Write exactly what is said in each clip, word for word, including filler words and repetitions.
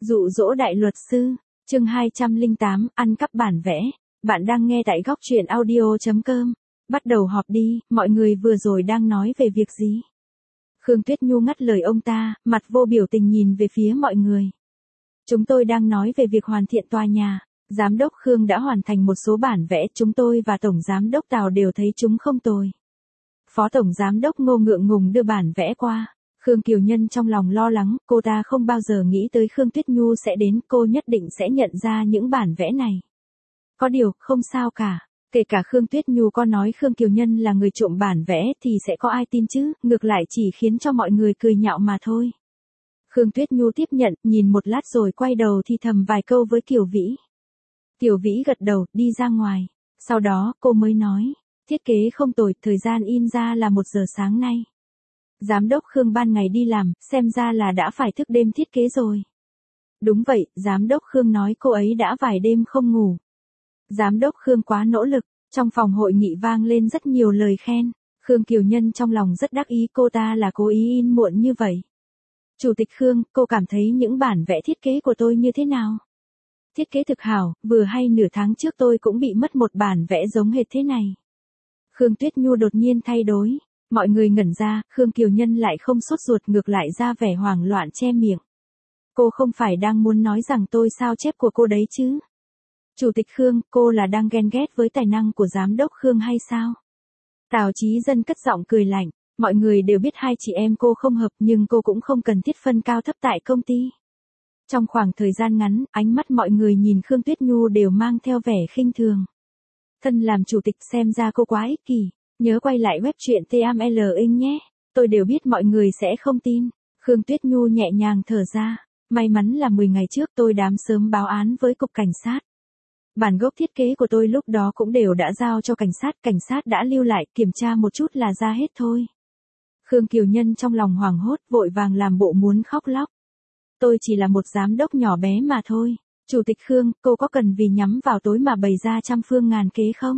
Dụ dỗ đại luật sư, chương hai trăm lẻ tám, ăn cắp bản vẽ. Bạn đang nghe tại góc truyện audio chấm com. Bắt đầu họp đi, mọi người vừa rồi đang nói về việc gì? Khương Tuyết Nhu ngắt lời ông ta, mặt vô biểu tình nhìn về phía mọi người. Chúng tôi đang nói về việc hoàn thiện tòa nhà. Giám đốc Khương đã hoàn thành một số bản vẽ, chúng tôi và Tổng Giám đốc Tào đều thấy chúng không tồi. Phó Tổng Giám đốc Ngô ngượng ngùng đưa bản vẽ qua. Khương Kiều Nhân trong lòng lo lắng, cô ta không bao giờ nghĩ tới Khương Tuyết Nhu sẽ đến, cô nhất định sẽ nhận ra những bản vẽ này. Có điều, không sao cả, kể cả Khương Tuyết Nhu có nói Khương Kiều Nhân là người trộm bản vẽ thì sẽ có ai tin chứ, ngược lại chỉ khiến cho mọi người cười nhạo mà thôi. Khương Tuyết Nhu tiếp nhận, nhìn một lát rồi quay đầu thì thầm vài câu với Kiều Vĩ. Kiều Vĩ gật đầu, đi ra ngoài. Sau đó, cô mới nói, thiết kế không tồi, thời gian in ra là một giờ sáng nay. Giám đốc Khương ban ngày đi làm, xem ra là đã phải thức đêm thiết kế rồi. Đúng vậy, Giám đốc Khương nói cô ấy đã vài đêm không ngủ. Giám đốc Khương quá nỗ lực, trong phòng hội nghị vang lên rất nhiều lời khen. Khương Kiều Nhân trong lòng rất đắc ý, cô ta là cố ý in muộn như vậy. Chủ tịch Khương, cô cảm thấy những bản vẽ thiết kế của tôi như thế nào? Thiết kế thực hảo, vừa hay nửa tháng trước tôi cũng bị mất một bản vẽ giống hệt thế này. Khương Tuyết Nhu đột nhiên thay đổi. Mọi người ngẩn ra, Khương Kiều Nhân lại không sốt ruột, ngược lại ra vẻ hoảng loạn che miệng. Cô không phải đang muốn nói rằng tôi sao chép của cô đấy chứ? Chủ tịch Khương, cô là đang ghen ghét với tài năng của giám đốc Khương hay sao? Tào Chí Dân cất giọng cười lạnh, mọi người đều biết hai chị em cô không hợp nhưng cô cũng không cần thiết phân cao thấp tại công ty. Trong khoảng thời gian ngắn, ánh mắt mọi người nhìn Khương Tuyết Nhu đều mang theo vẻ khinh thường. Thân làm chủ tịch xem ra cô quá ích kỷ. Nhớ quay lại web truyện tê em lờ inh nhé, tôi đều biết mọi người sẽ không tin. Khương Tuyết Nhu nhẹ nhàng thở ra, may mắn là mười ngày trước tôi đám sớm báo án với cục cảnh sát. Bản gốc thiết kế của tôi lúc đó cũng đều đã giao cho cảnh sát, cảnh sát đã lưu lại, kiểm tra một chút là ra hết thôi. Khương Kiều Nhân trong lòng hoảng hốt, vội vàng làm bộ muốn khóc lóc. Tôi chỉ là một giám đốc nhỏ bé mà thôi. Chủ tịch Khương, cô có cần vì nhắm vào tối mà bày ra trăm phương ngàn kế không?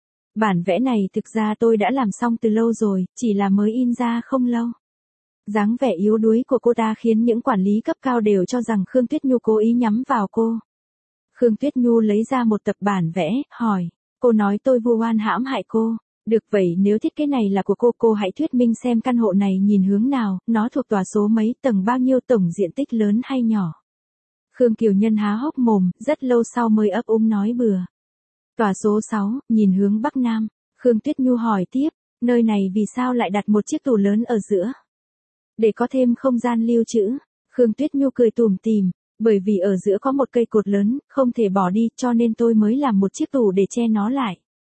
Bản vẽ này thực ra tôi đã làm xong từ lâu rồi, chỉ là mới in ra không lâu. Dáng vẻ yếu đuối của cô ta khiến những quản lý cấp cao đều cho rằng Khương Tuyết Nhu cố ý nhắm vào cô. Khương Tuyết Nhu lấy ra một tập bản vẽ, hỏi, cô nói tôi vu oan hãm hại cô. Được vậy, nếu thiết kế này là của cô, cô hãy thuyết minh xem căn hộ này nhìn hướng nào, nó thuộc tòa số mấy, tầng bao nhiêu, tổng diện tích lớn hay nhỏ. Khương Kiều Nhân há hốc mồm, rất lâu sau mới ấp úng nói bừa. Tòa số sáu, nhìn hướng Bắc Nam. Khương Tuyết Nhu hỏi tiếp, nơi này vì sao lại đặt một chiếc tủ lớn ở giữa? Để có thêm không gian lưu trữ. Khương Tuyết Nhu cười tủm tỉm, bởi vì ở giữa có một cây cột lớn, không thể bỏ đi, cho nên tôi mới làm một chiếc tủ để che nó lại.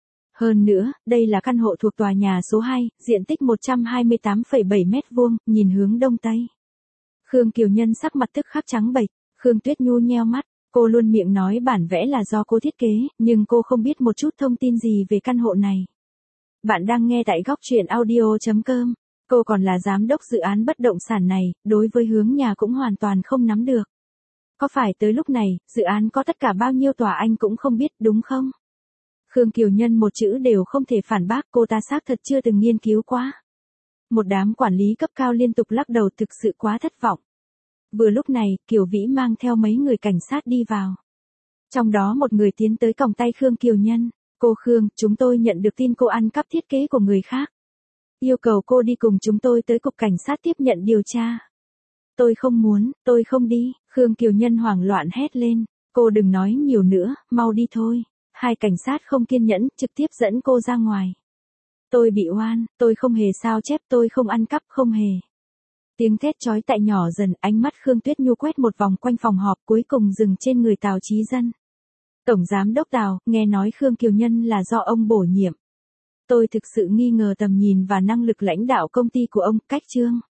Hơn nữa, đây là căn hộ thuộc tòa nhà số hai, diện tích một trăm hai mươi tám phẩy bảy mét vuông, nhìn hướng đông tây. Khương Kiều Nhân sắc mặt tức khắc trắng bệch. Khương Tuyết Nhu nheo mắt. Cô luôn miệng nói bản vẽ là do cô thiết kế, nhưng cô không biết một chút thông tin gì về căn hộ này. Bạn đang nghe tại góc truyện audio chấm com. Cô còn là giám đốc dự án bất động sản này, đối với hướng nhà cũng hoàn toàn không nắm được. Có phải tới lúc này, dự án có tất cả bao nhiêu tòa anh cũng không biết đúng không? Khương Kiều Nhân một chữ đều không thể phản bác, cô ta xác thật chưa từng nghiên cứu quá. Một đám quản lý cấp cao liên tục lắc đầu, thực sự quá thất vọng. Vừa lúc này, Kiều Vĩ mang theo mấy người cảnh sát đi vào. Trong đó một người tiến tới còng tay Khương Kiều Nhân. Cô Khương, chúng tôi nhận được tin cô ăn cắp thiết kế của người khác. Yêu cầu cô đi cùng chúng tôi tới cục cảnh sát tiếp nhận điều tra. Tôi không muốn, tôi không đi. Khương Kiều Nhân hoảng loạn hét lên. Cô đừng nói nhiều nữa, mau đi thôi. Hai cảnh sát không kiên nhẫn, trực tiếp dẫn cô ra ngoài. Tôi bị oan, tôi không hề sao chép, tôi không ăn cắp, không hề. Tiếng thét chói tai nhỏ dần, ánh mắt Khương Tuyết Nhu quét một vòng quanh phòng họp, cuối cùng dừng trên người Tào Chí Dân. Tổng Giám đốc Tào, nghe nói Khương Kiều Nhân là do ông bổ nhiệm. Tôi thực sự nghi ngờ tầm nhìn và năng lực lãnh đạo công ty của ông, cách trương.